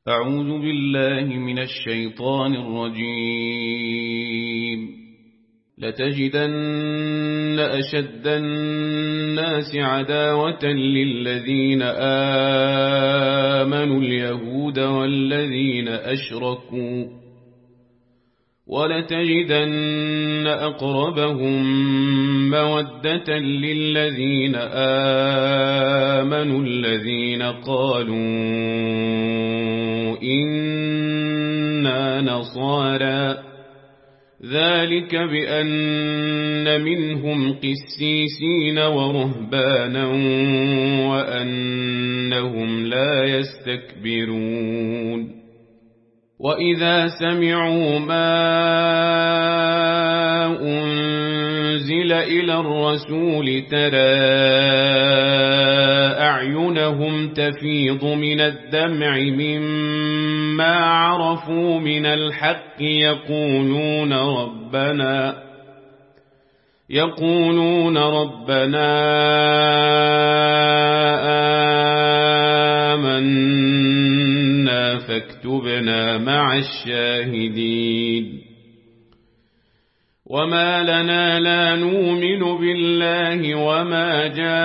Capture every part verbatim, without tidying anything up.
أعوذ بالله من الشيطان الرجيم. لتجدن أشد الناس عداوة للذين آمنوا اليهود والذين أشركوا، ولتجدن أقربهم مودة للذين آمنوا الذين قالوا إنا نصارى، ذلك بأن منهم قسيسين ورهبانا وأنهم لا يستكبرون. وإذا سمعوا ما أنزل إلى الرسول ترى أعينهم تفيض من الدمع مما عرفوا من الحق يقولون ربنا يقولون ربنا آمنا فاكتبنا مع الشاهدين. وما لنا لا نؤمن بالله وما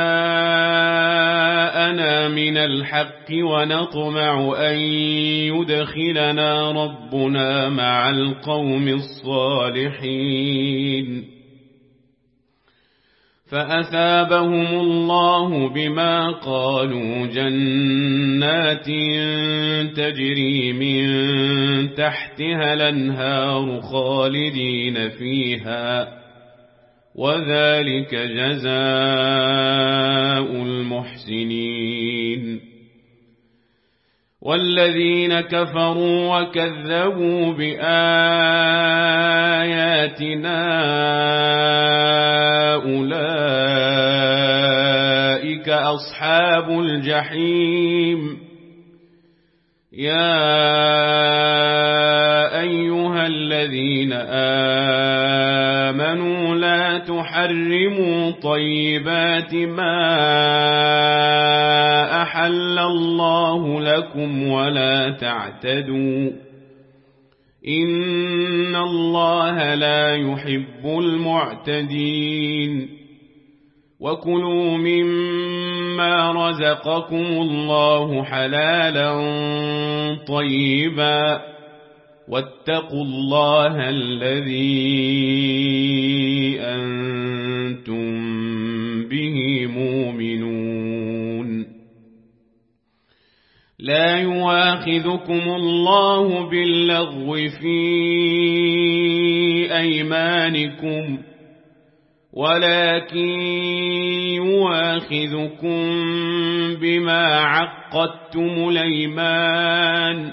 جاءنا من الحق ونطمع أن يدخلنا ربنا مع القوم الصالحين، فأثابهم الله بما قالوا جنات تجري من تحتها الأنهار خالدين فيها، وذلك جزاء المحسنين. والذين كفروا وكذبوا بآياتنا أولئك أصحاب الجحيم. يا أيها الذين آمنوا لا تحرموا طيبات ما أحل الله لكم ولا تعتدوا، إن الله لا يحب المعتدين. وكلوا مما رزقكم الله حلالا طيبا، واتقوا الله الذي أنتم به مؤمنون. لا يؤاخذكم الله باللغو في أيمانكم، ولكن يؤاخذكم بما عقدتم الأيمان،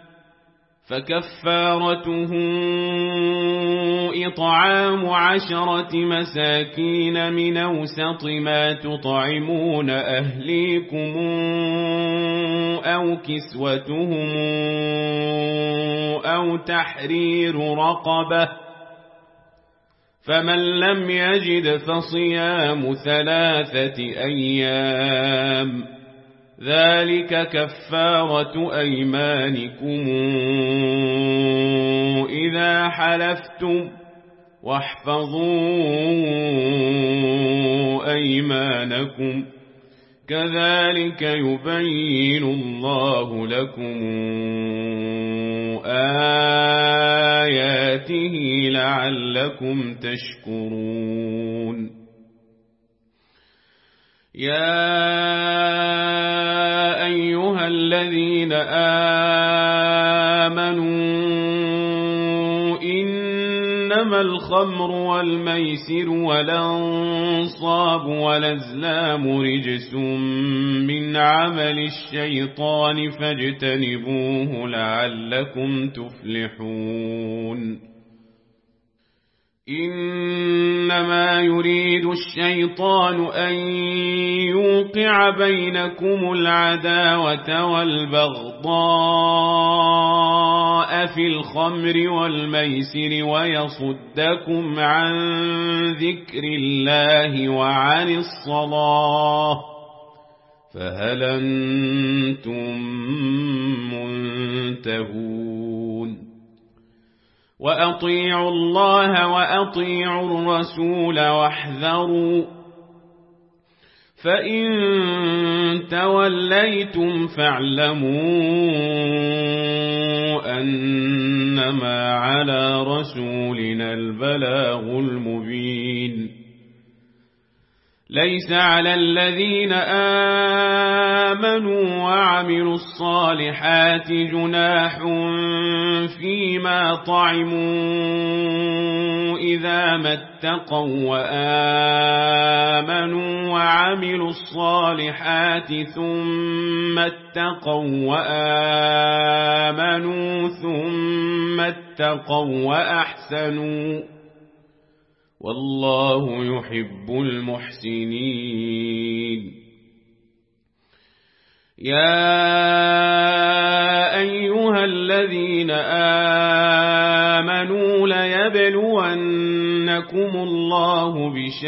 فكفارته إطعام عشرة مساكين من أوسط ما تطعمون أهليكم أو كسوتهم أو تحرير رقبة، فمن لم يجد فصيام ثلاثة أيام، ذلك كفارة أيمانكم إذا حلفتم، واحفظوا أيمانكم، كذلك يبين الله لكم آياته لعلكم تشكرون. يا أيها الذين آمنوا إنما الخمر والميسر والأنصاب والأزلام رجس من عمل الشيطان فاجتنبوه لعلكم تفلحون. إنما يريد الشيطان أن يوقع بينكم العداوة والبغضاء في الخمر والميسر ويصدكم عن ذكر الله وعن الصلاة، فهل أنتم ينتهون وأطيعوا الله وأطيعوا الرسول واحذروا فإن توليتم فاعلموا أنما على رسولنا البلاغ المبين ليس على الذين آمنوا وعملوا الصالحات جناح فيما طعموا إذا ما اتقوا وآمنوا وعملوا الصالحات ثم اتقوا وآمنوا ثم اتقوا وأحسنوا والله يحب المحسنين يا أيها الذين آمنوا ليبلونكم الله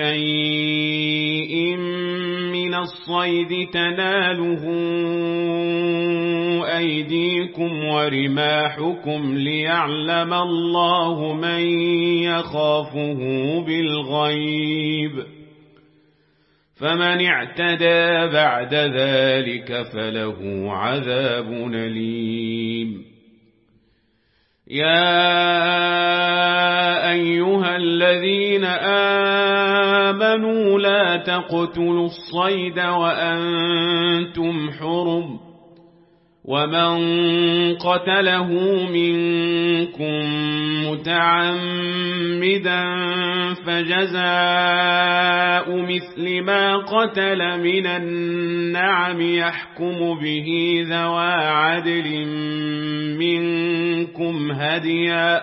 بشيء من الصيد تناله أيديكم ورماحكم ليعلم الله من يخافه بالغيب فمن اعتدى بعد ذلك فله عذاب أليم يا أيها الذين آمنوا لا تقتلوا الصيد وأنتم حرم ومن قتله منكم متعمدا فجزاء مثل ما قتل من النعم يحكم به ذوى عدل منكم هديا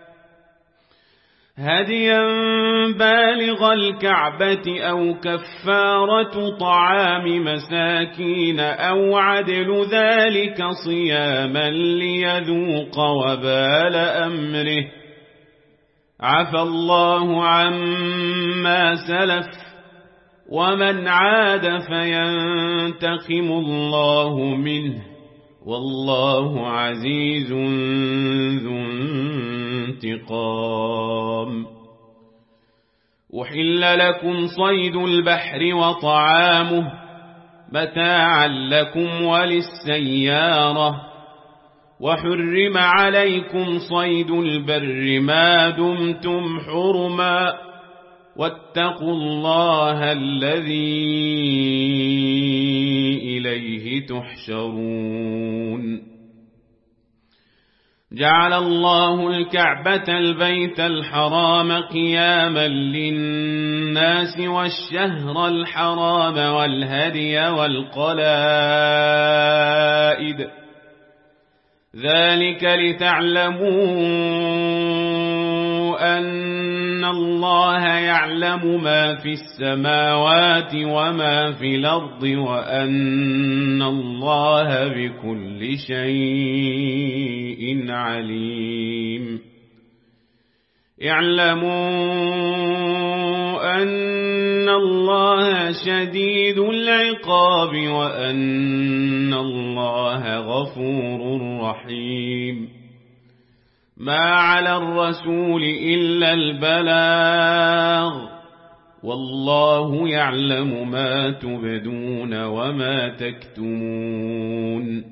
هديا بالغ الكعبة أو كفارة طعام مساكين أو عدل ذلك صياما ليذوق وبال أمره عفى الله عما سلف ومن عاد فينتقم الله منه والله عزيز ذو انتقام أحل لكم صيد البحر وطعامه متاعا لكم وللسيارة وحرم عليكم صيد البر ما دمتم حرما واتقوا الله الذي إليه تحشرون جعل الله الكعبة البيت الحرام قياما للناس والشهر الحرام والهدي والقلائد ذلك لتعلموا أن الله يعلم ما في السماوات وما في الأرض وأن الله بكل شيء عليم اعلموا أن الله شديد العقاب وأن الله غفور رحيم ما على الرسول إلا البلاغ والله يعلم ما تبدون وما تكتمون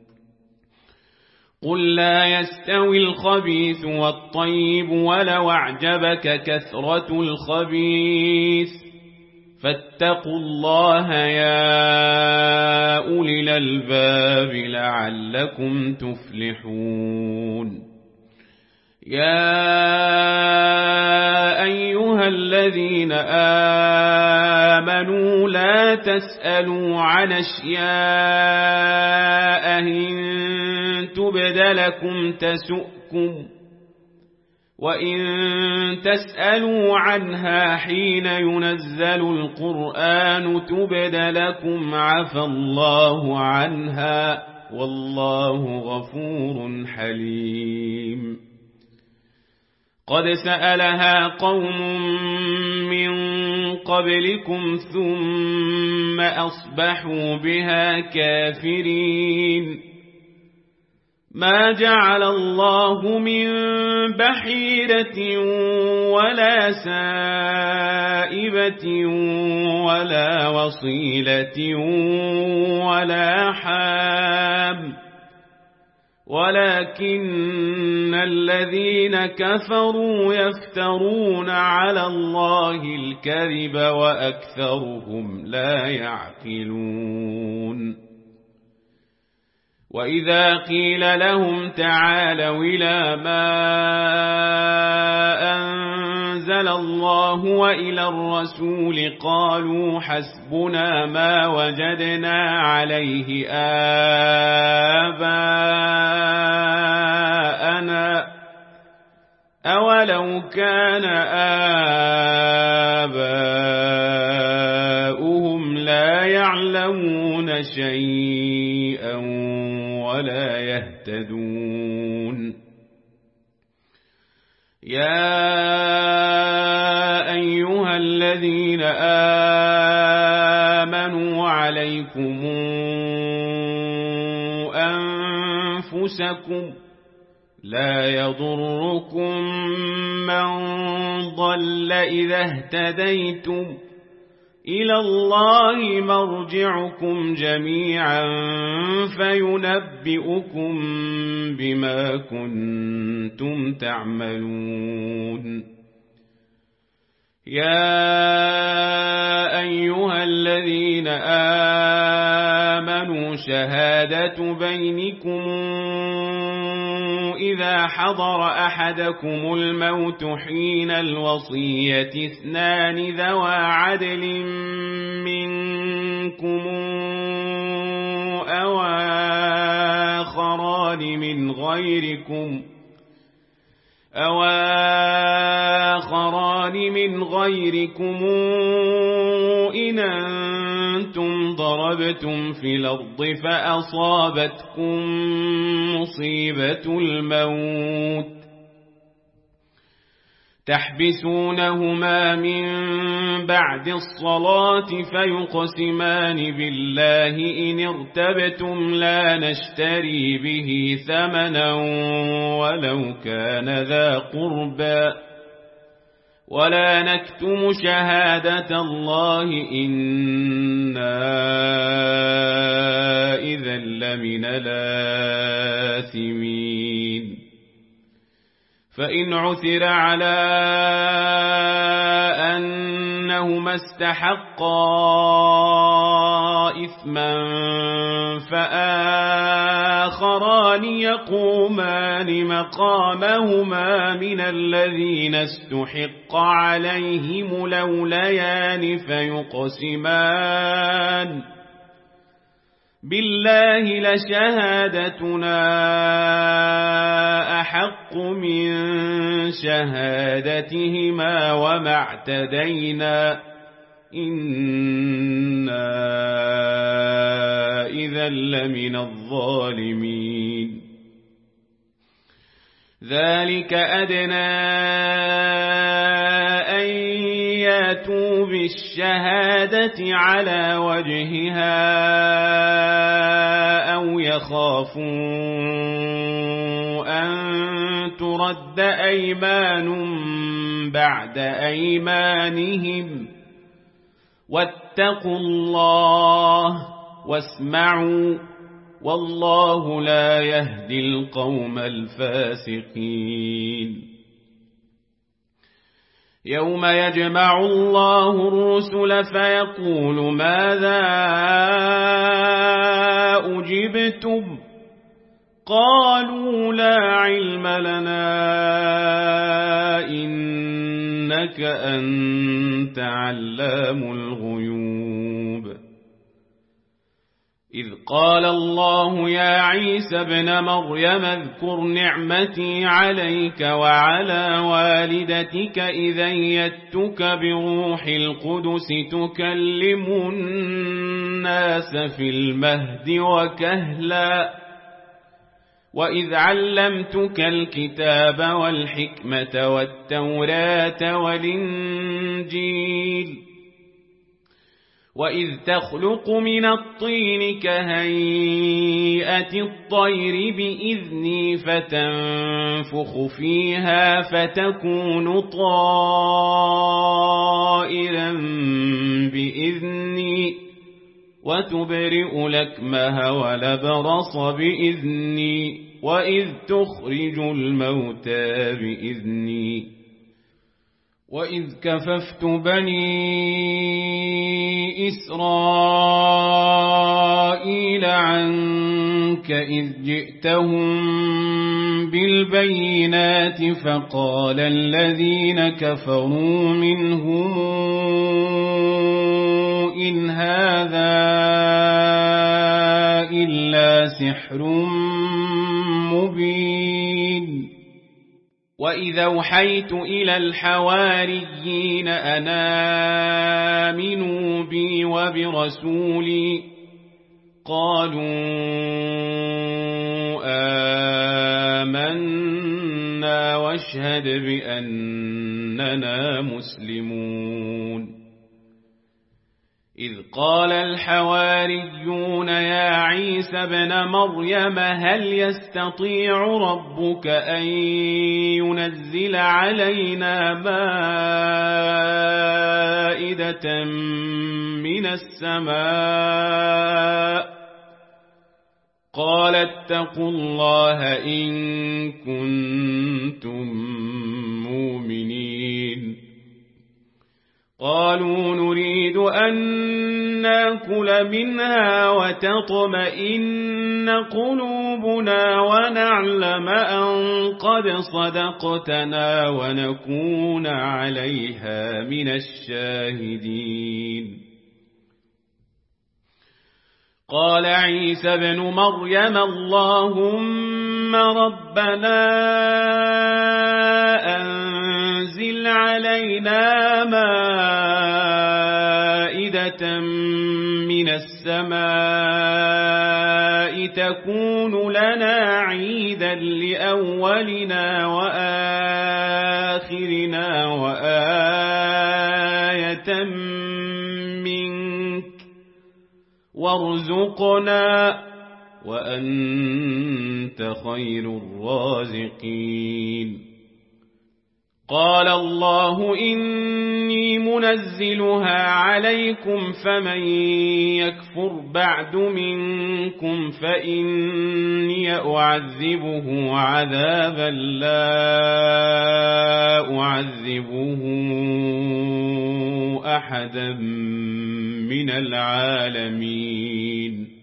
قل لا يستوي الخبيث والطيب ولو أعجبك كثرة الخبيث فاتقوا الله يا أولي الألباب لعلكم تفلحون يا أيها الذين آمنوا لا تسألوا عن أشياء إن تبد لكم تسؤكم وإن تسألوا عنها حين ينزل القرآن تبد لكم عفى الله عنها والله غفور حليم قد سألها قوم من قبلكم ثم أصبحوا بها كافرين ما جعل الله من بحيرة ولا سائبة ولا وصيلة ولا حام ولكن الذين كفروا يفترون على الله الكذب وأكثرهم لا يعقلون وإذا قيل لهم تعالوا إلى ما أنزل الله وإلى الرسول قالوا حسبنا ما وجدنا عليه آباءنا أولو كان آباؤهم لا يعلمون شيئا ولا يهتدون يا أيها الذين آمنوا عليكم أنفسكم لا يضركم من ضل إذا اهتديتم إلى الله مرجعكم جميعا فينبئكم بما كنتم تعملون يا أيها الذين آمنوا شهادة بينكم إذا حضر أحدكم الموت حين الوصية اثنان ذوى عدل منكم أو آخران من غيركم أو آخران من غيركم إن أنتم ضربتم في الأرض فأصابتكم مصيبة الموت تحبسونهما من بعد الصلاة فيقسمان بالله إن ارتبتم لا نشتري به ثمنا ولو كان ذا قربى ولا نكتم شهادة الله إنا إذا لمن الآثمين فإن عثر على أنهما استحقا إثما فآخران يقومان مقامهما من الذين استحق عليهم الأوليان فيقسمان بالله لشهادتنا أحق من شهادتهما وما اعتدينا إنا إذا لمن الظالمين ذلك أدنى أن ياتوا بالشهادة على وجهها أو يخافوا أن ترد أيمان بعد أيمانهم واتقوا الله واسمعوا والله لا يهدي القوم الفاسقين يوم يجمع الله الرسل فيقول ماذا أجبتم قالوا لا علم لنا إنك أنت علام الغيوب إذ قال الله يا عيسى ابن مريم اذكر نعمتي عليك وعلى والدتك إذ أيدتك بروح القدس تكلم الناس في المهد وكهلا وإذ علمتك الكتاب والحكمة والتوراة والإنجيل وإذ تخلق من الطين كهيئة الطير بإذني فتنفخ فيها فتكون طائرا بإذني وتبرئ الأكمه والأبرص بإذني وإذ تخرج الموتى بإذني وإذ كففت بني إسرائيل عنك إذ جئتهم بالبينات فقال الذين كفروا منهم إن هذا إلا سحر مبين وإذا أوحيت إلى الحواريين أن آمنوا بي وبرسولي قالوا آمنا واشهد بأننا مسلمون إذ قال الحواريون يا عيسى ابن مريم هل يستطيع ربك أن ينزل علينا مائدة من السماء قال اتقوا الله إن كنتم مؤمنين قالوا نريد أن نأكل منها وتطمئن قلوبنا ونعلم أن قد صدقتنا ونكون عليها من الشاهدين قال عيسى ابن مريم اللهم ربنا أنزل علينا مائدة من السماء تكون لنا عيدا لأولنا وآخرنا وآية منك وارزقنا وأنت خير الرازقين قال الله إني منزلها عليكم فمن يكفر بعد منكم فإني أعذبه عذابا لا أعذبه أحدا من العالمين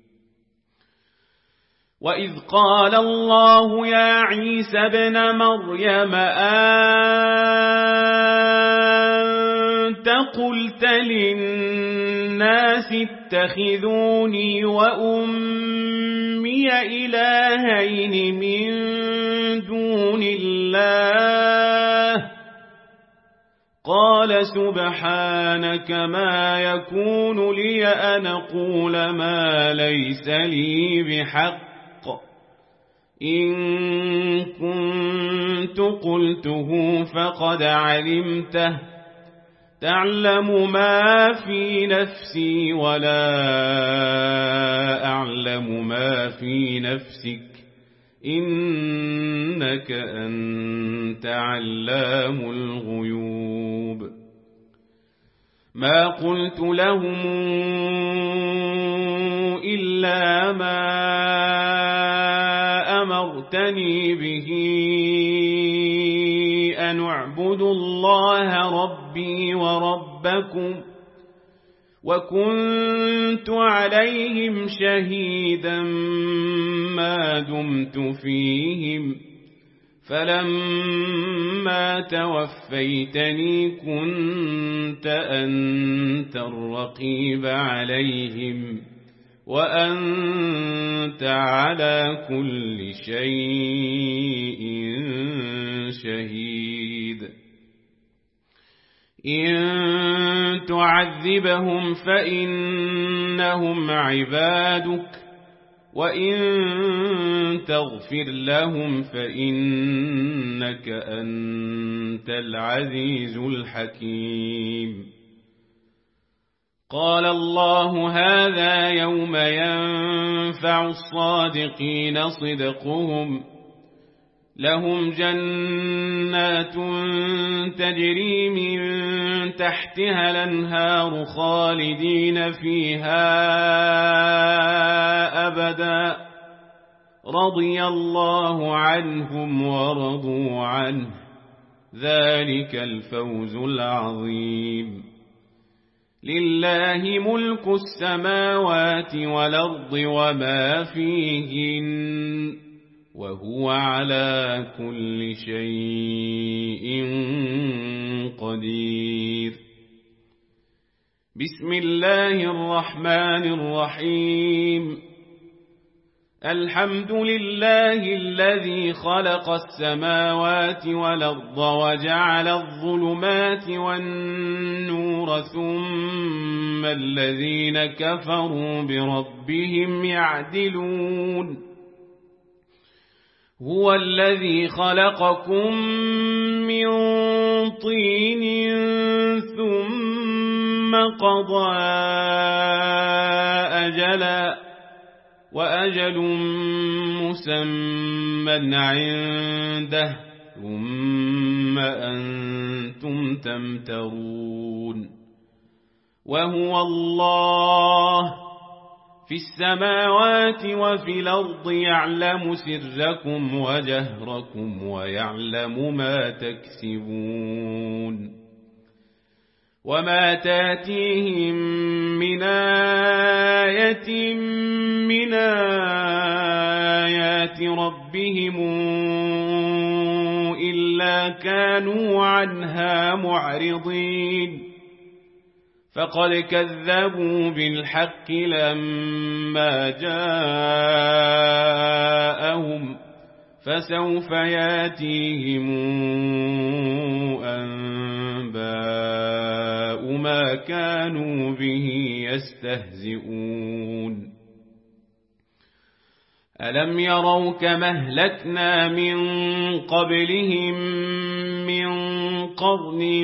وإذ قال الله يا عيسى ابن مريم أنت قلت للناس اتخذوني وأمي إلهين من دون الله قال سبحانك ما يكون لي أن أقول ما ليس لي بحق إن كنت قلته فقد علمته تعلم ما في نفسي ولا أعلم ما في نفسك إنك أنت علام الغيوب ما قلت لهم إلا ما أمرتني به أن اعبدوا الله ربي وربكم وكنت عليهم شهيدا ما دمت فيهم فلما توفيتني كنت أنت الرقيب عليهم وأنت على كل شيء شهيد إن تعذبهم فإنهم عبادك وإن تغفر لهم فإنك أنت العزيز الحكيم قال الله هذا يوم ينفع الصادقين صدقهم لهم جنات تجري من تحتها الأنهار خالدين فيها أبدا رضي الله عنهم ورضوا عنه ذلك الفوز العظيم لله ملك السماوات والأرض وما فيهن وهو على كل شيء قدير بسم الله الرحمن الرحيم الحمد لله الذي خلق السماوات والأرض وجعل الظلمات والنور ثم الذين كفروا بربهم يعدلون هو الذي خلقكم من طين ثم قضى أجلا وأجل مسمى عنده ثم أنتم تمترون وهو الله في السماوات وفي الأرض يعلم سركم وجهركم ويعلم ما تكسبون وما تاتيهم من آية من آيات ربهم إلا كانوا عنها معرضين فقد كذبوا بالحق لما جاءهم فسوف ياتيهم أنباء ما كانوا به يستهزئون ألم يروا كما أهلكنا من قبلهم من قرن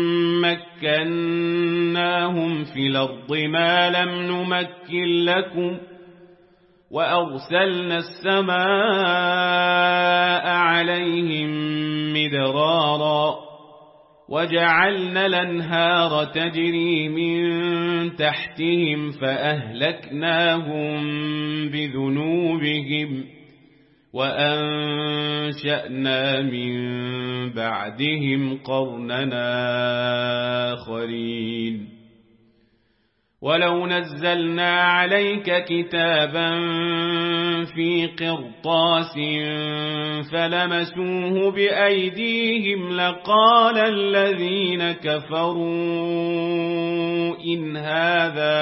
مكناهم في الأرض ما لم نمكن لكم وأرسلنا السماء عليهم مدرارا وجعلنا الأنهار تجري من تحتهم فأهلكناهم بذنوبهم وأنشأنا من بعدهم قرننا آخرين ولو نزلنا عليك كتابا في قرطاس فلمسوه بأيديهم لقال الذين كفروا إن هذا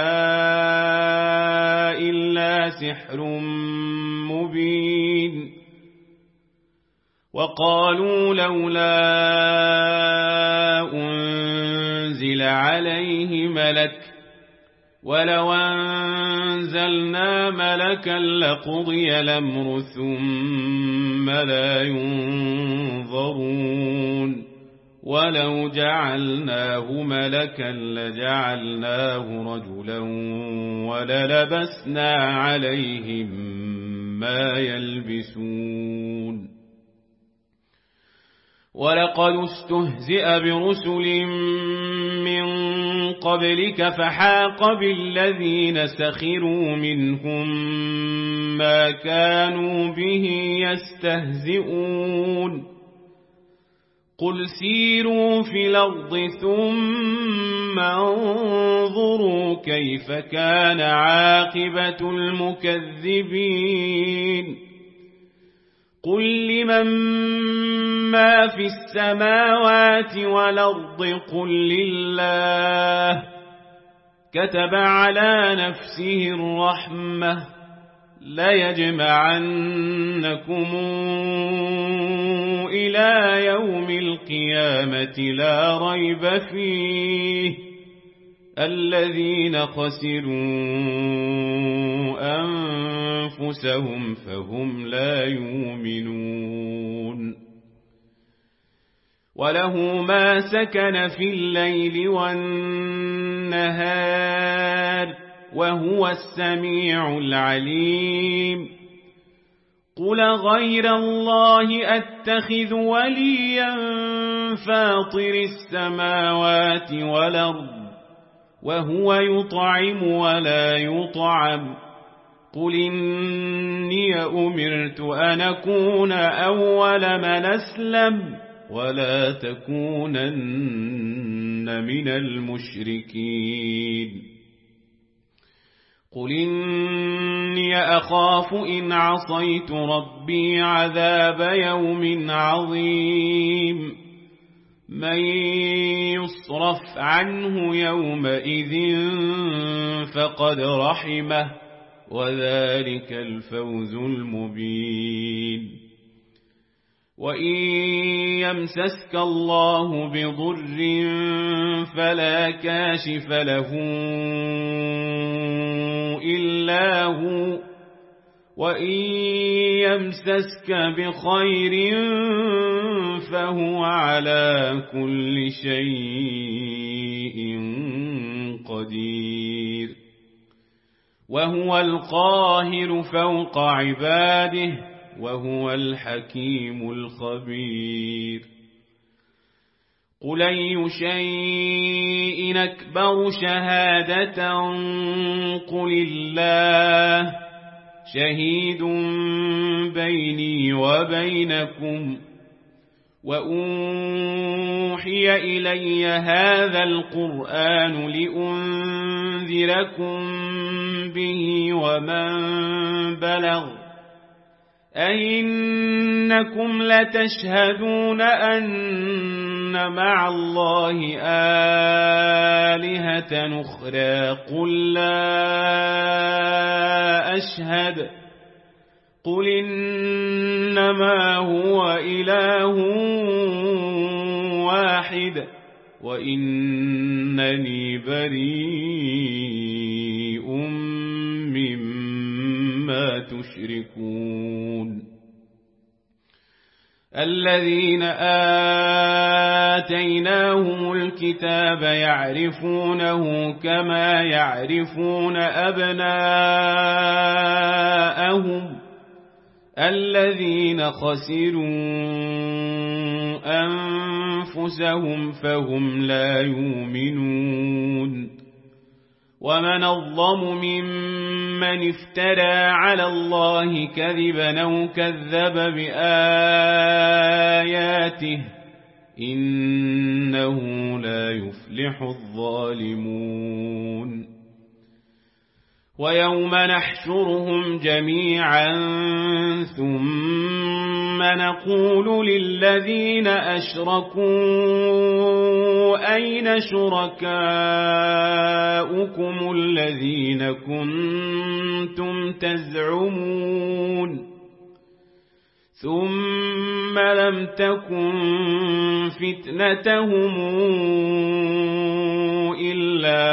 إلا سحر مبين وقالوا لولا أنزل عليه ملك ولو أنزلنا ملكا لقضي الأمر ثم لا ينظرون ولو جعلناه ملكا لجعلناه رجلا وللبسنا عليهم ما يلبسون ولقد استهزئ برسل من قبلك فحاق بالذين سخروا منهم ما كانوا به يستهزئون قل سيروا في الأرض ثم انظروا كيف كان عاقبة المكذبين قل لمن ما في السماوات والأرض قل لله كتب على نفسه الرحمة ليجمعنكم إلى يوم القيامة لا ريب فيه الذين خسروا أنفسهم فهم لا يؤمنون وله ما سكن في الليل والنهار وهو السميع العليم قل غير الله أتخذ وليا فاطر السماوات والأرض وهو يطعم ولا يطعم قل إني أمرت أن أكون أول من أسلم ولا تكونن من المشركين قل إني أخاف إن عصيت ربي عذاب يوم عظيم من يصرف عنه يومئذ فقد رحمه وذلك الفوز المبين وإن يمسسك الله بضر فلا كاشف له إلا هو وإن يمسسك بخير فهو على كل شيء قدير وهو القاهر فوق عباده وهو الحكيم الخبير قل أي شيء أكبر شهادة قل الله شهيد بيني وبينكم وأوحي إلي هذا القرآن لأنذركم به ومن بلغ أئنكم لتشهدون أن مع الله آلهة أخرى قل لا أشهد قل إنما هو إله واحد وإنني بريء مما تشركون الذين آتيناهم الكتاب يعرفونه كما يعرفون أبناءهم الذين خسروا أنفسهم فهم لا يؤمنون ومن أظلم ممن افترى على الله كذبا أو كذب بآياته إنه لا يفلح الظالمون ويوم نحشرهم جميعا ثم نقول للذين أشركوا أين شركاؤكم الذين كنتم تزعمون ثم لم تكن فتنتهم إلا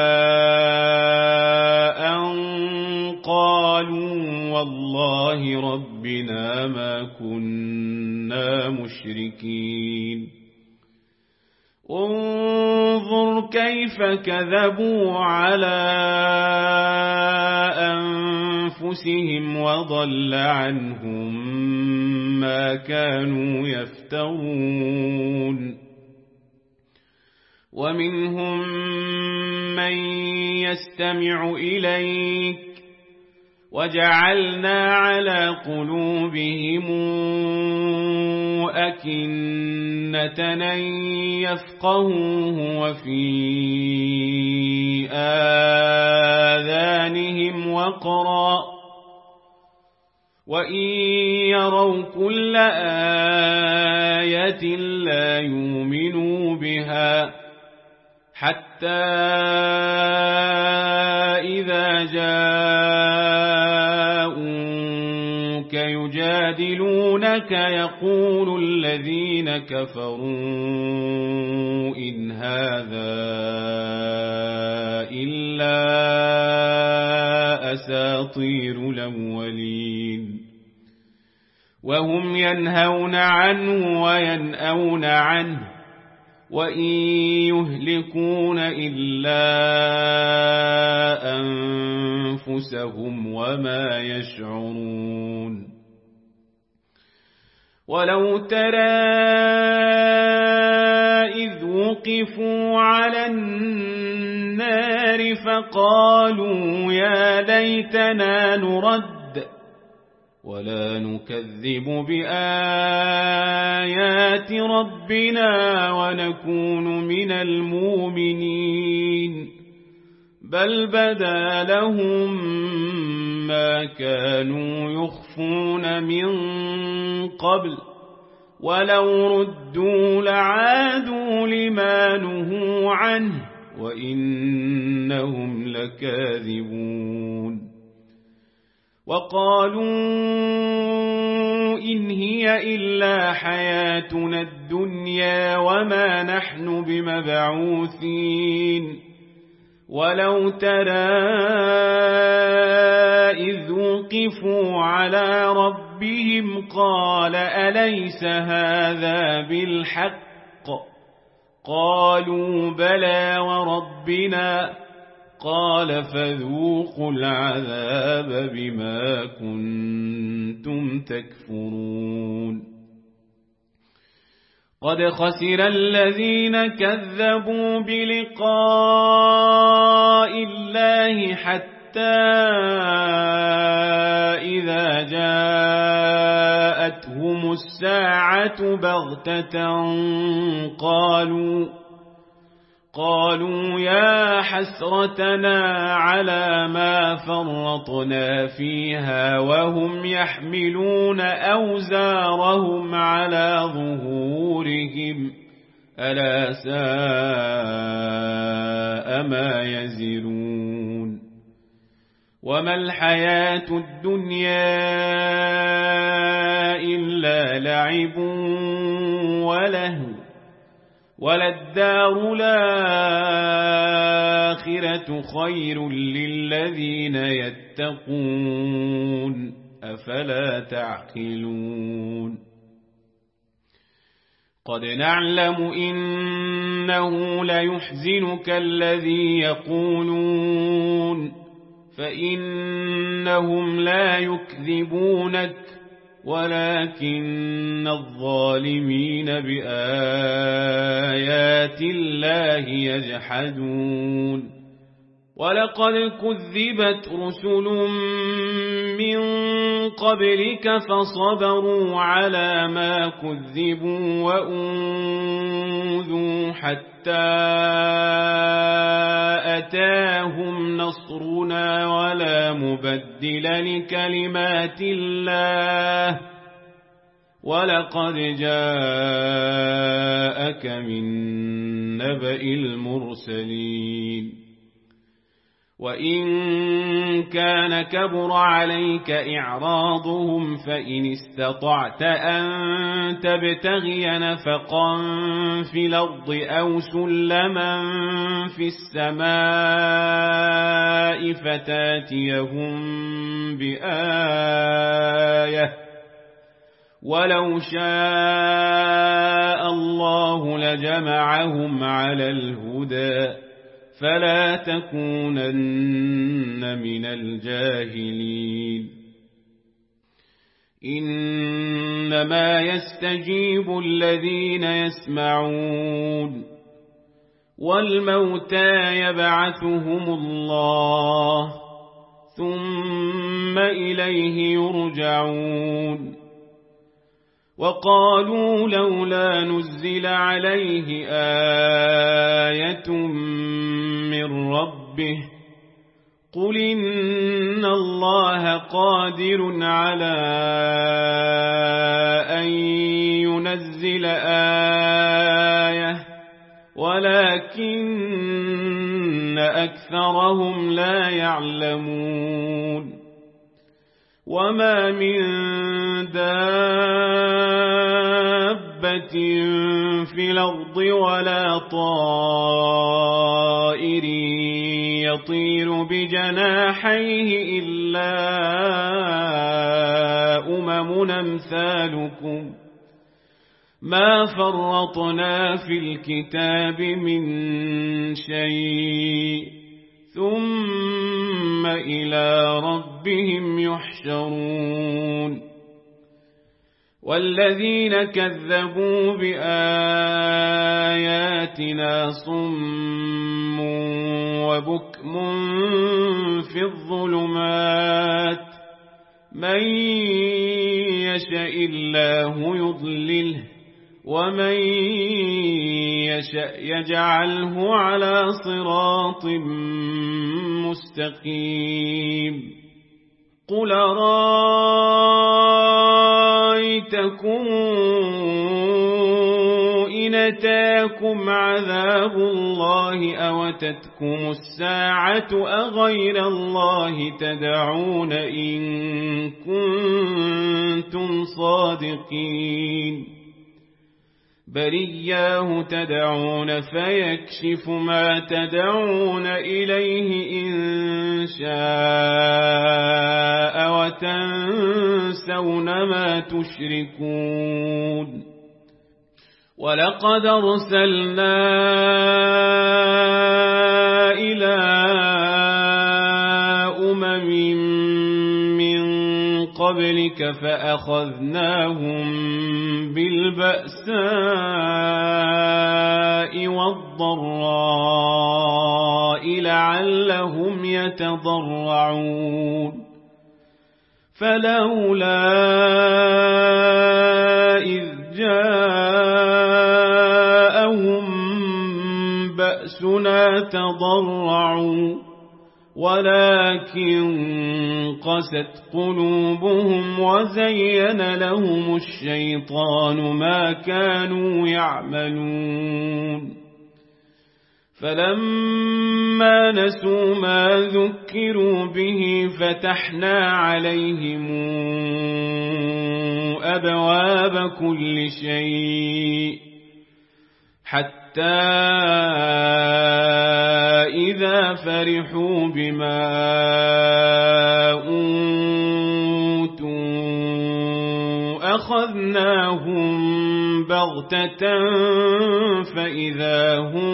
أن قالوا والله ربنا ما كنا مشركين انظر كيف كذبوا على أنفسهم وضل عنهم ما كانوا يفترون ومنهم من يستمع إليك وجعلنا على قلوبهم أكنة أن يفقهوه وفي آذانهم وقرا وإن يروا كل آية لا يؤمنوا بها حتى إذا جاءوك يجادلونك يقول الذين كفروا إن هذا إلا أساطير الأولين وهم ينهون عنه وينأون عنه وإن يهلكون إلا أنفسهم وما يشعرون ولو ترى إذ وقفوا على النار فقالوا يا ليتنا نرد ولا نكذب بآيات ربنا ونكون من المؤمنين بل بدا لهم ما كانوا يخفون من قبل ولو ردوا لعادوا لما نهوا عنه وإنهم لكاذبون وقالوا إن هي إلا حياتنا الدنيا وما نحن بمبعوثين ولو ترى إذ وقفوا على ربهم قال أليس هذا بالحق قالوا بلى وربنا قال فذوقوا العذاب بما كنتم تكفرون قد خسر الذين كذبوا بلقاء الله حتى إذا جاءتهم الساعة بغتة قالوا قالوا يا حسرتنا على ما فرطنا فيها وهم يحملون أوزارهم على ظهورهم ألا ساء ما يزرون وما الحياة الدنيا إلا لعب ولهو وللدار الآخرة خير للذين يتقون أفلا تعقلون قد نعلم إنه ليحزنك الذي يقولون فإنهم لا يكذبونك ولكن الظالمين بآيات الله يجحدون ولقد كذبت رسل من قبلك فصبروا على ما كذبوا وأوذوا حتى أتاهم نصرنا ولا مبدل لكلمات الله ولقد جاءك من نبأ المرسلين وإن كان كبر عليك إعراضهم فإن استطعت أن تبتغي نفقا في الأرض أو سلما في السماء فتاتيهم بآية ولو شاء الله لجمعهم على الهدى فلا تكونن من الجاهلين إنما يستجيب الذين يسمعون والموتى يبعثهم الله ثم إليه يرجعون وقالوا لولا نزل عليه آية من ربه قل إن الله قادر على أن ينزل آية ولكن أكثرهم لا يعلمون وما من دابة في الأرض ولا طائر يطير بجناحيه إلا أمم أمثالكم ما فرطنا في الكتاب من شيء ثم إلى ربهم يحشرون والذين كذبوا بآياتنا صم وبكم في الظلمات من يشاء الله يضلله ومن يشاء يجعله على صراط مستقيم قل رأيتكم إن أتاكم عذاب الله أو أتتكم الساعة أغير الله تدعون إن كنتم صادقين بل إياه تدعون فيكشف ما تدعون إليه إن شاء وتنسون ما تشركون ولقد أرسلنا إلى أمم من قبلك فأخذناهم بالبأساء والضراء لعلهم يتضرعون فلولا إذ جاءهم بأسنا تضرعوا ولكن قست قلوبهم وزين لهم الشيطان ما كانوا يعملون فلما نسوا ما ذكروا به فتحنا عليهم أبواب كل شيء حتى إذا فرحوا بما أوتوا أخذناهم بغتة فإذا هم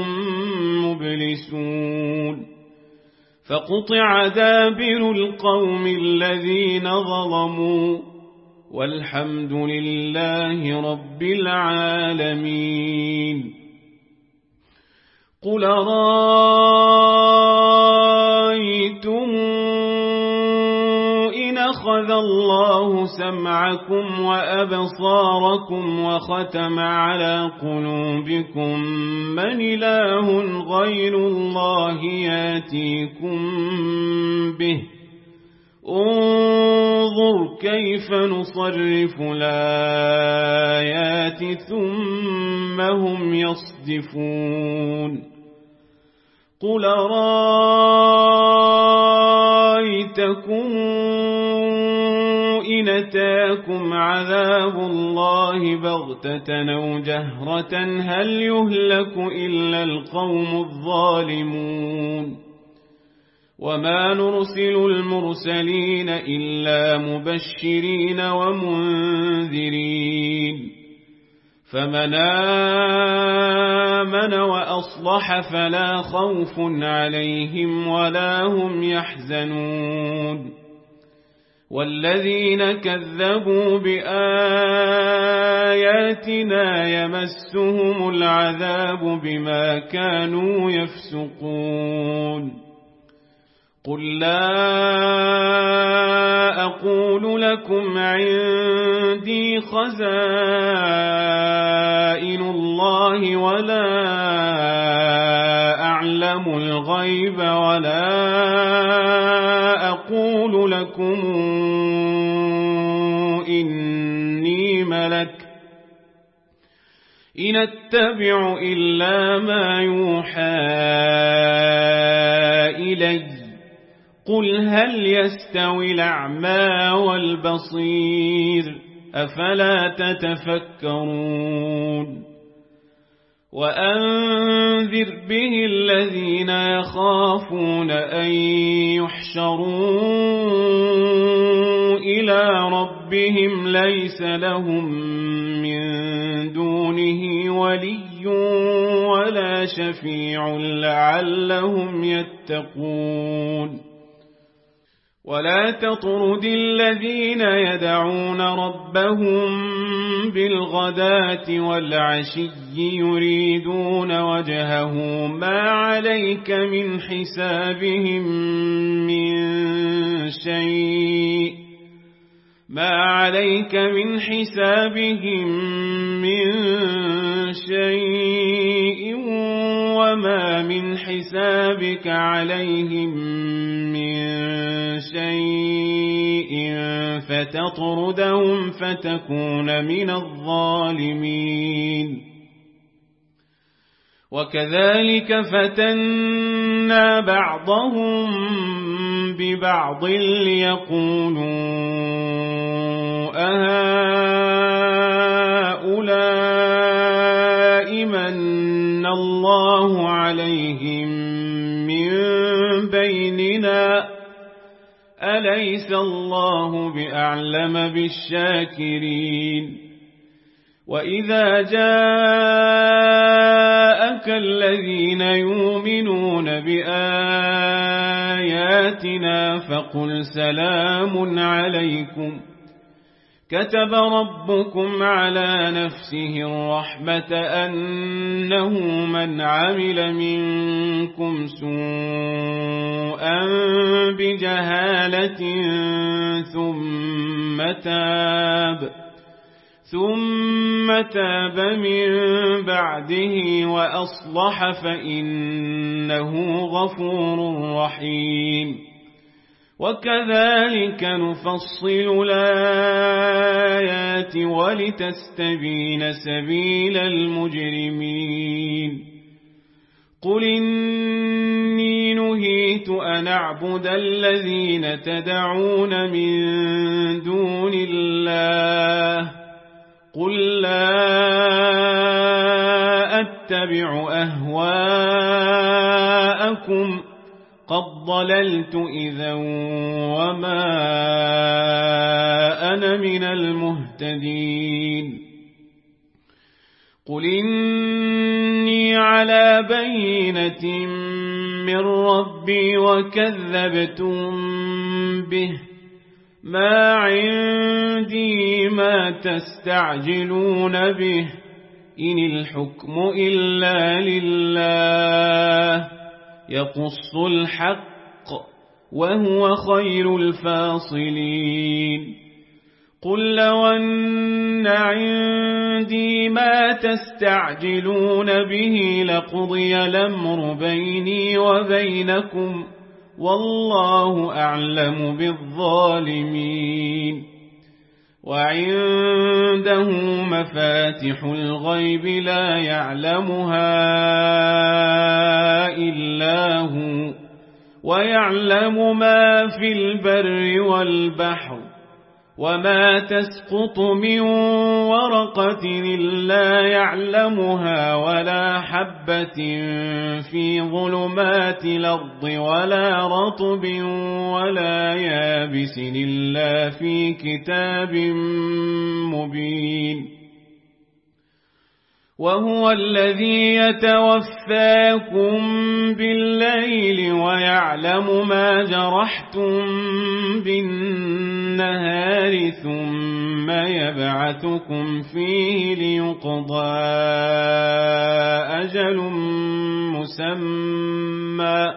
مبلسون فقطع دابر القوم الذين ظلموا والحمد لله رب العالمين قل رأيتم إن أخذ الله سمعكم وأبصاركم وختم على قلوبكم من إله غير الله ياتيكم به انظر كيف نصرف الآيات ثم هم يصدفون قل رأيتكم إن أتاكم عذاب الله بغتة أو جهرة هل يهلك إلا القوم الظالمون وما نرسل المرسلين إلا مبشرين ومنذرين فمن آمن وأصلح فلا خوف عليهم ولا هم يحزنون والذين كذبوا بآياتنا يمسهم العذاب بما كانوا يفسقون قل لا أقول لكم عندي خزائن الله ولا أعلم الغيب ولا أقول لكم إني ملك إن أتبع إلا ما يوحى إلي قل هل يستوي الأعمى والبصير أفلا تتفكرون وأنذر به الذين يخافون أن يحشروا إلى ربهم ليس لهم من دونه ولي ولا شفيع لعلهم يتقون ولا تطرد الذين يدعون ربهم بالغداة والعشي يريدون وجهه ما عليك من حسابهم من شيء ما عليك من حسابهم من شيء وما من حسابك عليهم من شيء فتطردهم فتكون من الظالمين وكذلك فتنا بعضهم ببعض ليقولوا أهؤلاء من الله عليهم من بيننا أليس الله بأعلم بالشاكرين وإذا جاءك الذين يؤمنون بآياتنا فقل سلام عليكم كتب ربكم على نفسه الرحمة أنه من عمل منكم سوءا بجهالة ثم تاب ثم تاب من بعده وأصلح فإنه غفور رحيم وكذلك نفصل الآيات ولتستبين سبيل المجرمين قل إني نهيت أن أعبد الذين تدعون من دون الله قل لا أتبع أهواءكم قد ضللت إذا وما أنا من المهتدين قل إني على بينة من ربي وكذبتم به ما عندي ما تستعجلون به إن الحكم إلا لله يقص الحق وهو خير الفاصلين قل لو أن عندي ما تستعجلون به لقضي الأمر بيني وبينكم والله أعلم بالظالمين وعنده مفاتح الغيب لا يعلمها إلا هو ويعلم ما في البر والبحر وما تسقط من ورقة إلا يعلمها ولا حبة في ظلمات الأرض ولا رطب ولا يابس إلا في كتاب مبين وهو الذي يتوفاكم بالليل ويعلم ما جرحتم بالنهار ثم يبعثكم فيه ليقضى أجل مسمى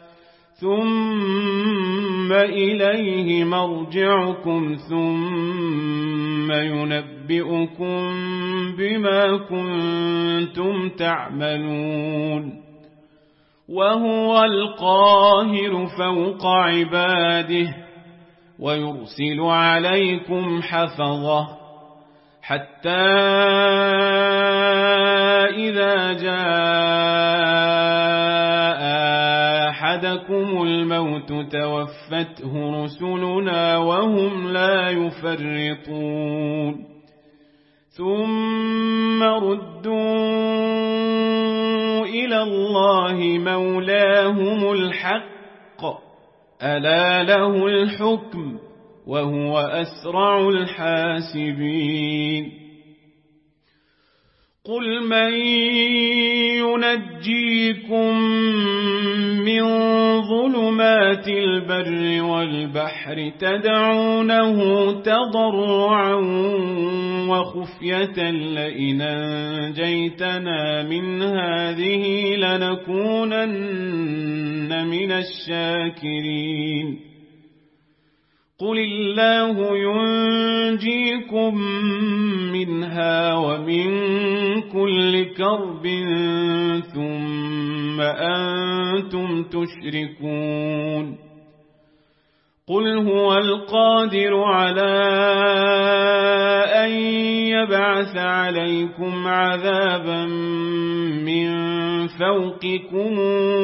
ثم إليه مرجعكم ثم ينبئكم بما كنتم تعملون وهو القاهر فوق عباده ويرسل عليكم حفظه حتى إذا جاء أحدكم الموت توفته رسلنا وهم لا يفرطون ثم ردوا إلى الله مولاهم الحق ألا له الحكم وهو أسرع الحاسبين قل من ينجيكم من ظلمات البر والبحر تدعونه تضرعا وخفية لئن أنجيتنا من هذه لنكونن من الشاكرين قل الله ينجيكم منها ومن كل كرب ثم أنتم تشركون قل هو القادر على أن يبعث عليكم عذابا من فوقكم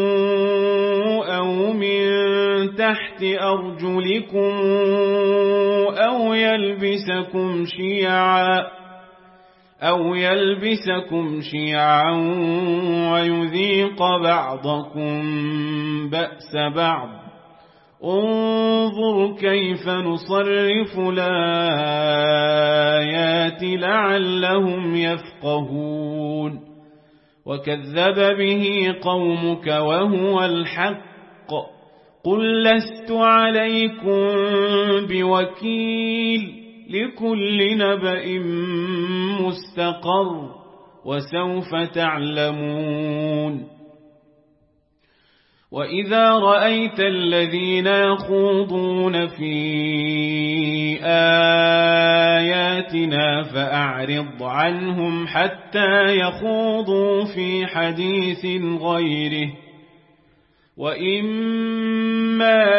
أو من تحت أرجلكم أو يلبسكم شيعا أو يلبسكم شيعا ويذيق بعضكم بأس بعض انظر كيف نصرف الآيات لعلهم يفقهون وكذب به قومك وهو الحق قل لست عليكم بوكيل لكل نبأ مستقر وسوف تعلمون وإذا رأيت الذين يخوضون في آياتنا فأعرض عنهم حتى يخوضوا في حديث غيره وإما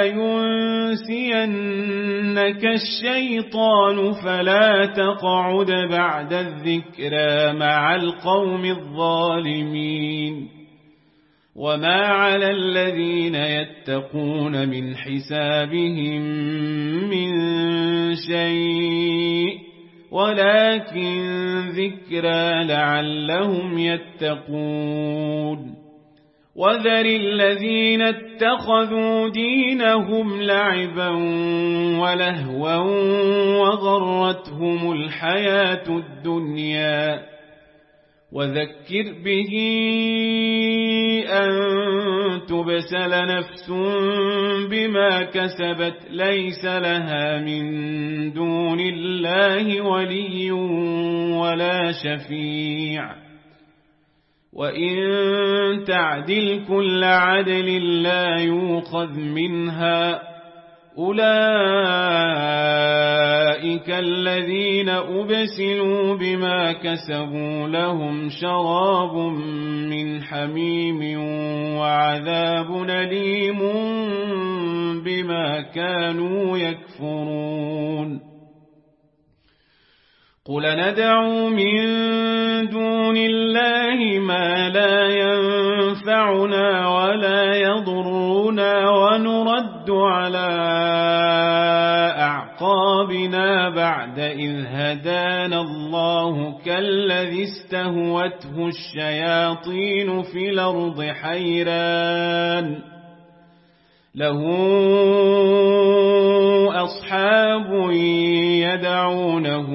ينسينك الشيطان فلا تقعد بعد الذكرى مع القوم الظالمين وما على الذين يتقون من حسابهم من شيء ولكن ذكرى لعلهم يتقون وذر الذين اتخذوا دينهم لعبا ولهوا وغرتهم الحياة الدنيا وذكر به أن تبسل نفس بما كسبت ليس لها من دون الله ولي ولا شفيع وإن تعدل كل عدل لا يؤخذ منها أولئك الذين أبسلوا بما كسبوا لهم شراب من حميم وعذاب أليم بما كانوا يكفرون قل ندعو من دون الله ما لا ينفعنا ولا يضرنا ونرد على أعقابنا بعد إذ هدانا الله كالذي استهوته الشياطين في الأرض حيران له أصحاب يدعونه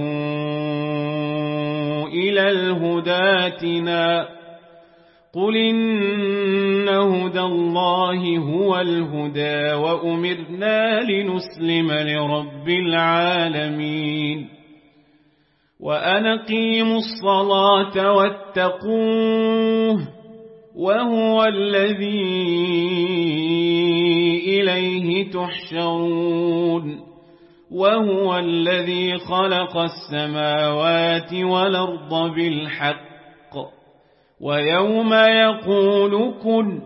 إلى الهداتنا قل إن هدى الله هو الهدى وأمرنا لنسلم لرب العالمين وأن أقيموا الصلاة واتقوه وهو الذي إليه تحشرون وهو الذي خلق السماوات والأرض بالحق ويوم يقول كن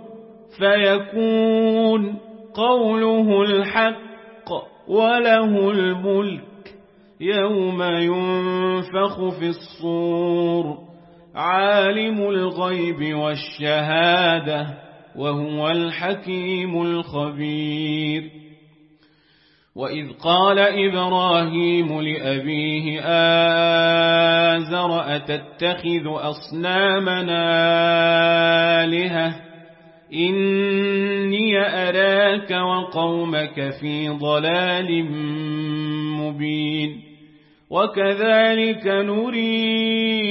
فيكون قوله الحق وله الملك يوم ينفخ في الصور عالم الغيب والشهادة وهو الحكيم الخبير وإذ قال إبراهيم لأبيه آزر أتتخذ أصنامنا آلهة إني أراك وقومك في ضلال مبين وكذلك نري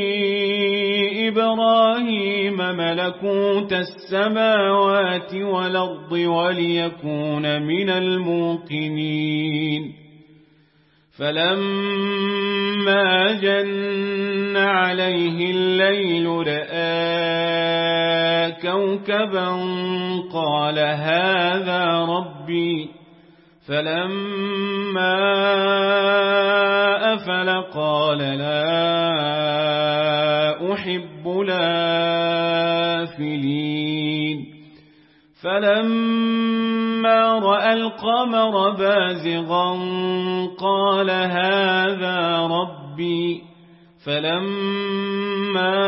إبراهيم ملكوت السماوات والأرض وليكون من الموقنين فلما جن عليه الليل رأى كوكبا قال هذا ربي فلما أفل قال لا أحب الآفلين فلما رأى القمر بازغا قال هذا ربي فلما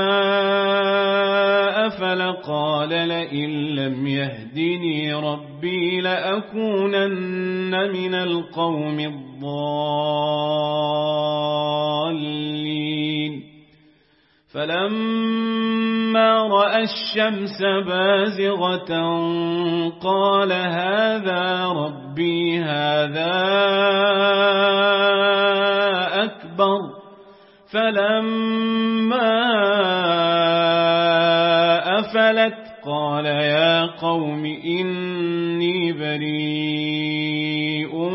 أفل قال لئن لم يهدني ربي لأكونن من القوم الضالين فلما رأى الشمس بازغة قال هذا ربي هذا أكبر فلما أفلت قال يا قوم إني بريء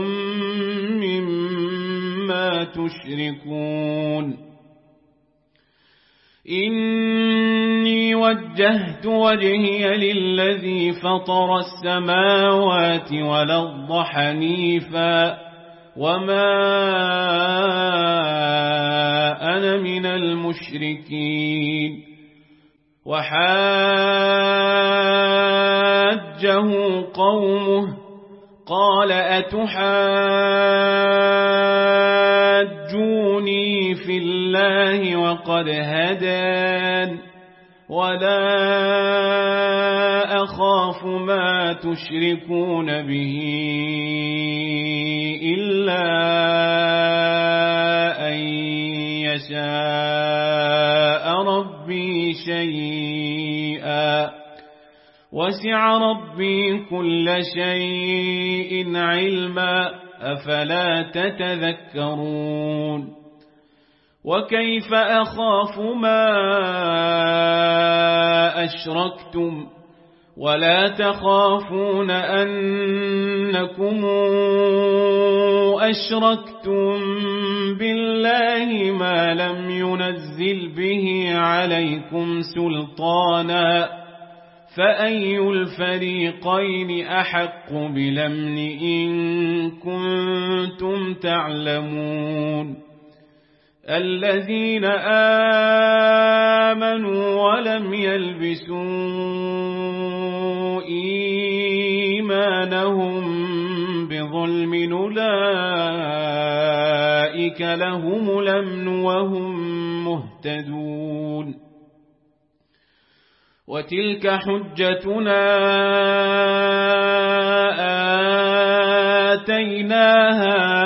مما تشركون إني وجهت وجهي للذي فطر السماوات والأرض حنيفا وما أنا من المشركين وحاجه قومه قال أتحاجوني في الله وقد هدان ولا أخاف ما تشركون به إلا أن يشاء ربي شيئا وسع ربي كل شيء علما أفلا تتذكرون وكيف أخاف ما أشركتم ولا تخافون أنكم أشركتم بالله ما لم ينزل به عليكم سلطانا فأي الفريقين أحق بالأمن إن كنتم تعلمون الذين آمنوا ولم يلبسوا إيمانهم بظلم أولئك لهم الأمن وهم مهتدون وتلك حجتنا آتيناها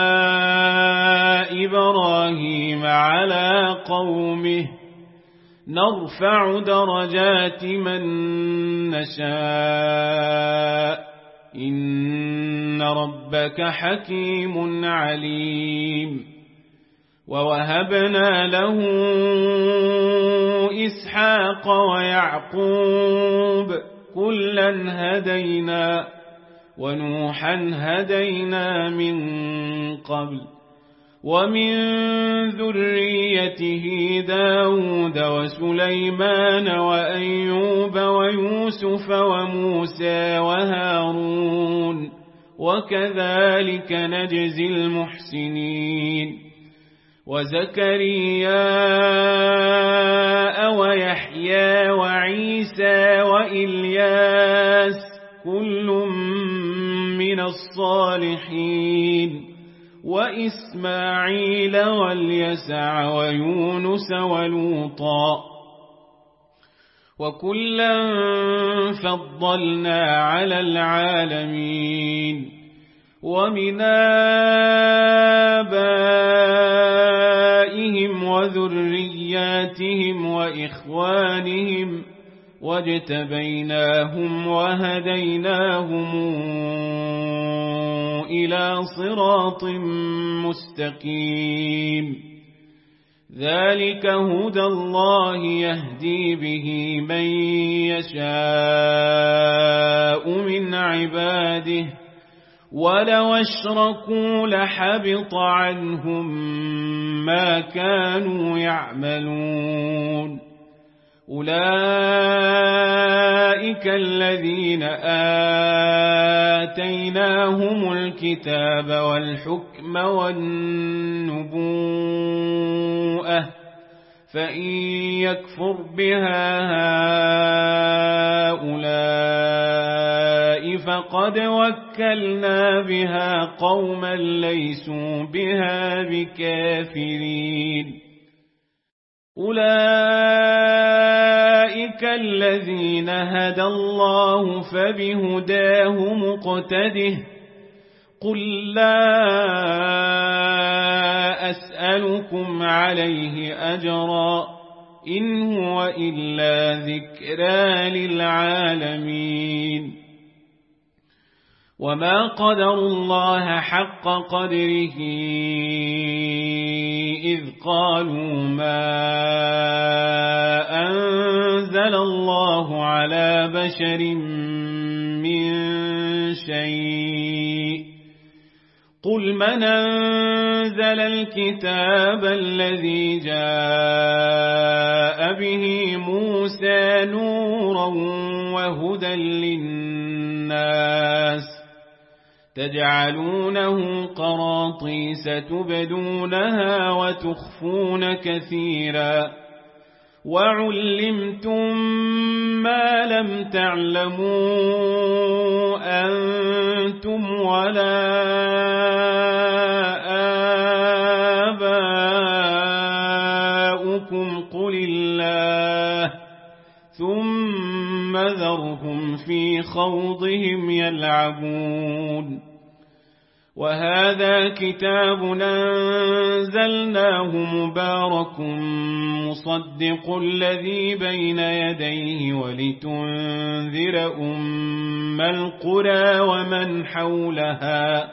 إبراهيم على قومه نرفع درجات من نشاء إن ربك حكيم عليم ووهبنا له إسحاق ويعقوب كلا هدينا ونوحا هدينا من قبل ومن ذريته داود وسليمان وأيوب ويوسف وموسى وهارون وكذلك نجزي المحسنين وزكريا ويحيى وعيسى وإلياس كل من الصالحين وإسماعيل واليسع ويونس ولوطا وكلا فضلنا على العالمين ومن آبائهم وذرياتهم وإخوانهم واجتبيناهم وهديناهم إلى صراط مستقيم ذلك هدى الله يهدي به من يشاء من عباده ولو اشركوا لحبط عنهم ما كانوا يعملون أولئك الذين آتيناهم الكتاب والحكم والنبوءة فإن يكفر بها هؤلاء فقد وكلنا بها قوما ليسوا بها بكافرين أولئك الذين هدى الله فبهداه مقتده قل لا أسألكم عليه أجرا إن هو إلا ذكرى للعالمين وما قدروا الله حق قدره إذ قالوا ما أنزل الله على بشر من شيء قل من أنزل الكتاب الذي جاء به موسى نورا وهدى للناس تجعلونه قراطيس تبدونها وتخفون كثيرا وعلمتم ما لم تعلموا أنتم ولا آباؤكم قل الله ثم ذرهم في خوضهم يلعبون وهذا كتاب أنزلناه مبارك مصدق الذي بين يديه ولتنذر أم القرى ومن حولها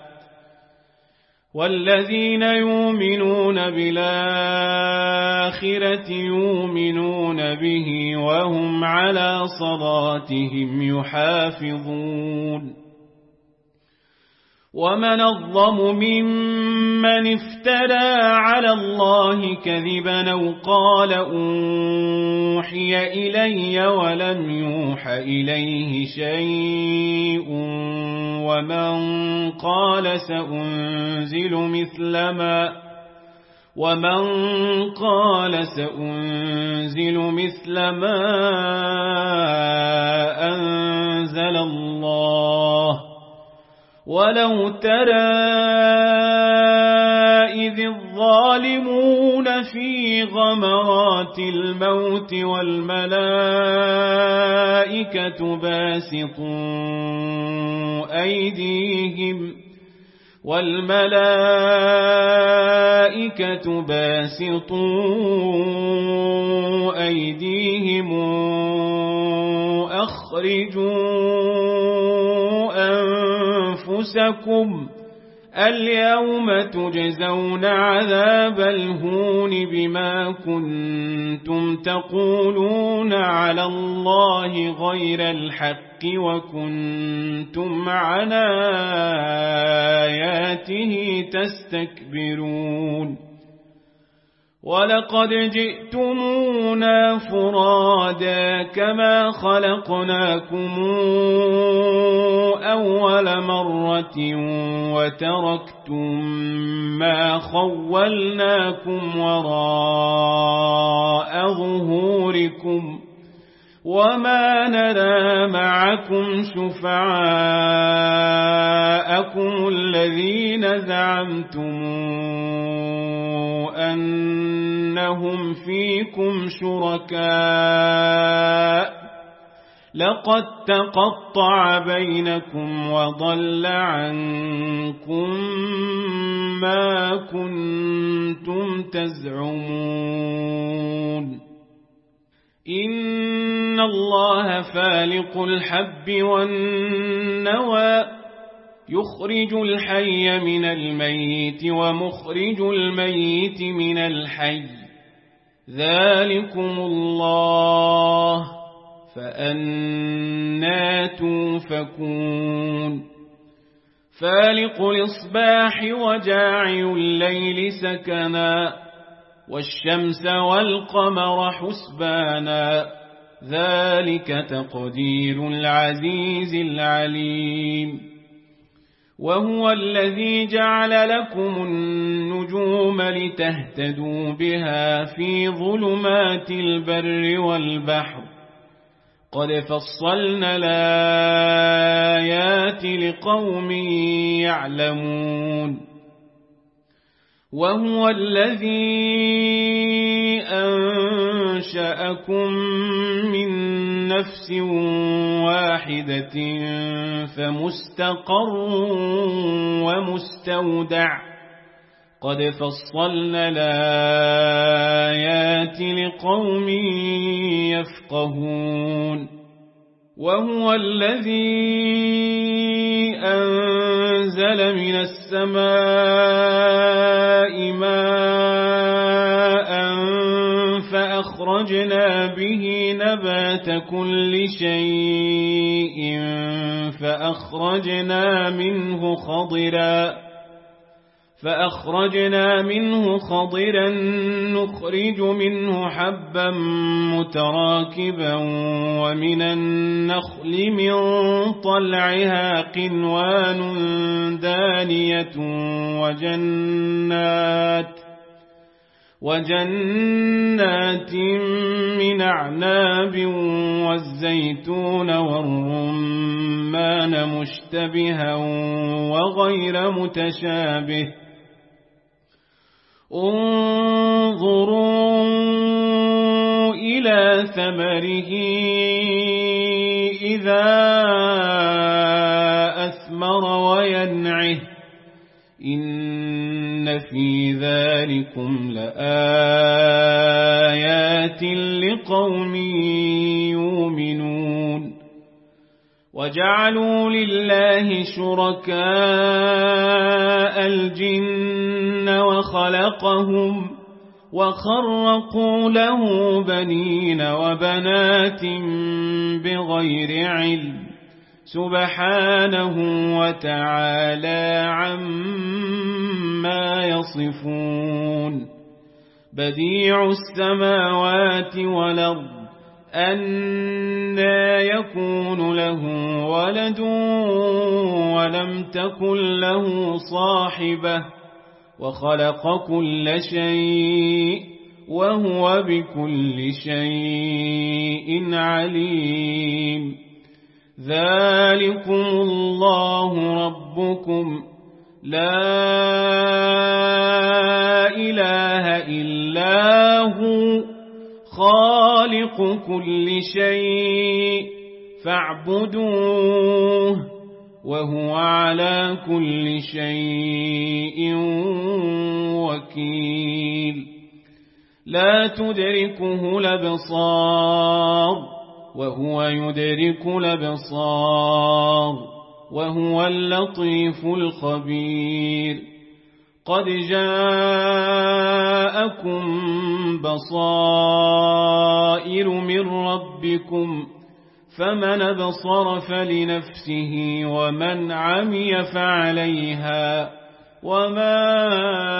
والذين يؤمنون بالآخرة يؤمنون به وهم على صلاتهم يحافظون ومن الظلم ممن افترى على الله كذبا أو قال أوحي إلي ولم يوح إليه شيء ومن قال سأنزل مثل ما ومن قال سأنزل مثل ما أنزل الله ولو ترى إذ الظالمون في غمرات الموت والملائكة باسطوا أيديهم والملائكة باسطوا أيديهم أخرجوا أنفسكم اليوم تجزون عذاب الهون بما كنتم تقولون على الله غير الحق وكنتم عن آياته تستكبرون ولقد جئتمونا فرادا كما خلقناكم أول مرة وتركتم ما خولناكم وراء ظهوركم وما نرى معكم شفعاءكم الذين زعمتم أنهم فيكم شركاء لقد تقطع بينكم وضل عنكم ما كنتم تزعمون إن إن الله فالق الحب والنوى يخرج الحي من الميت ومخرج الميت من الحي ذلكم الله فأنى توفكون فالق الإصباح وجاعل الليل سكنا والشمس والقمر حسبانا ذلك تقدير العزيز العليم وهو الذي جعل لكم النجوم لتهتدوا بها في ظلمات البر والبحر قد فصلنا الآيات لقوم يعلمون وهو الذي أنشأكم من نفس واحدة فمستقر ومستودع قد فصلنا الآيات لقوم يفقهون وهو الذي أنزل من السماء ماء فأخرجنا به نبات كل شيء فأخرجنا منه خضرا فأخرجنا منه خضرا نخرج منه حبا متراكبا ومن النخل من طلعها قنوان دانية وجنات وجنات من أعناب والزيتون والرمان مشتبها وغير متشابه انظروا إلى ثمره إذا أثمر وينعه إن في ذلكم لآيات لقوم يؤمنون وجعلوا لله شركاء الجن وخلقهم وخرقوا له بنين وبنات بغير علم سبحانه وتعالى عما يصفون بديع السماوات والأرض أنى يكون له ولد ولم تكن له صاحبة وخلق كل شيء وهو بكل شيء عليم ذلكم الله ربكم لا إله إلا هو خالق كل شيء فاعبدوه وهو على كل شيء وكيل لا تدركه الأبصار وهو يدرك الأبصار وهو اللطيف الخبير قد جاءكم بصائر من ربكم فمن أبصر فلنفسه ومن عمي فعليها وما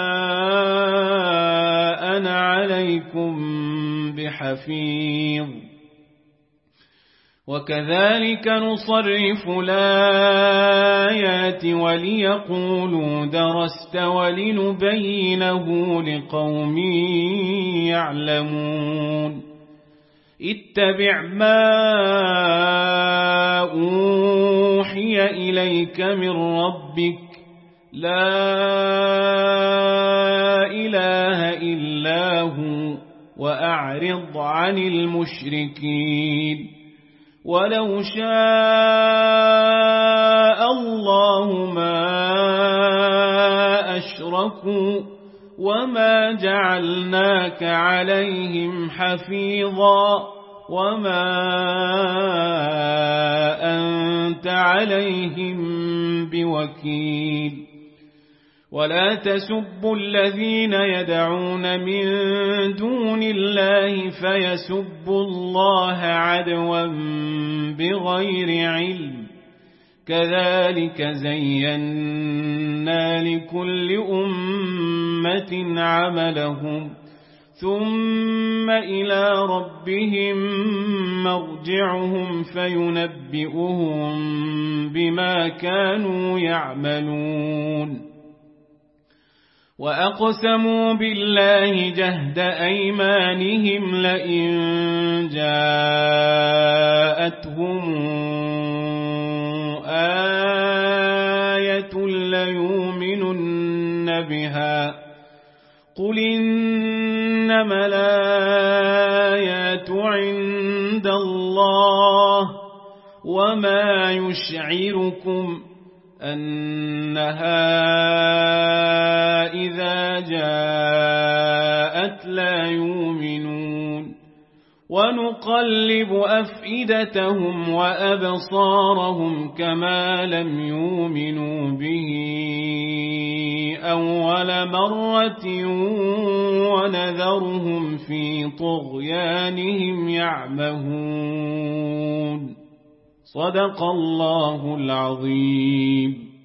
أنا عليكم بحفيظ وكذلك نصرف الآيات وليقولوا درست ولنبينه لقوم يعلمون اتبع ما أوحي إليك من ربك لا إله إلا هو وأعرض عن المشركين ولو شاء الله ما أشركوا وما جعلناك عليهم حفيظا وما أنت عليهم بوكيل ولا تسبوا الذين يدعون من دون الله فيسبوا الله عدوا بغير علم كذلك زينا لكل أمة عملهم ثم إلى ربهم مرجعهم فينبئهم بما كانوا يعملون وأقسموا بالله جهد أيمانهم لئن جاءتهم آية ليؤمنن بها قل إنما الآيات عند الله وما يشعركم أنها إذا جاءت لا يؤمنون ونقلب أفئدتهم وأبصارهم كما لم يؤمنوا به أول مرة ونذرهم في طغيانهم يعمهون صدق الله العظيم.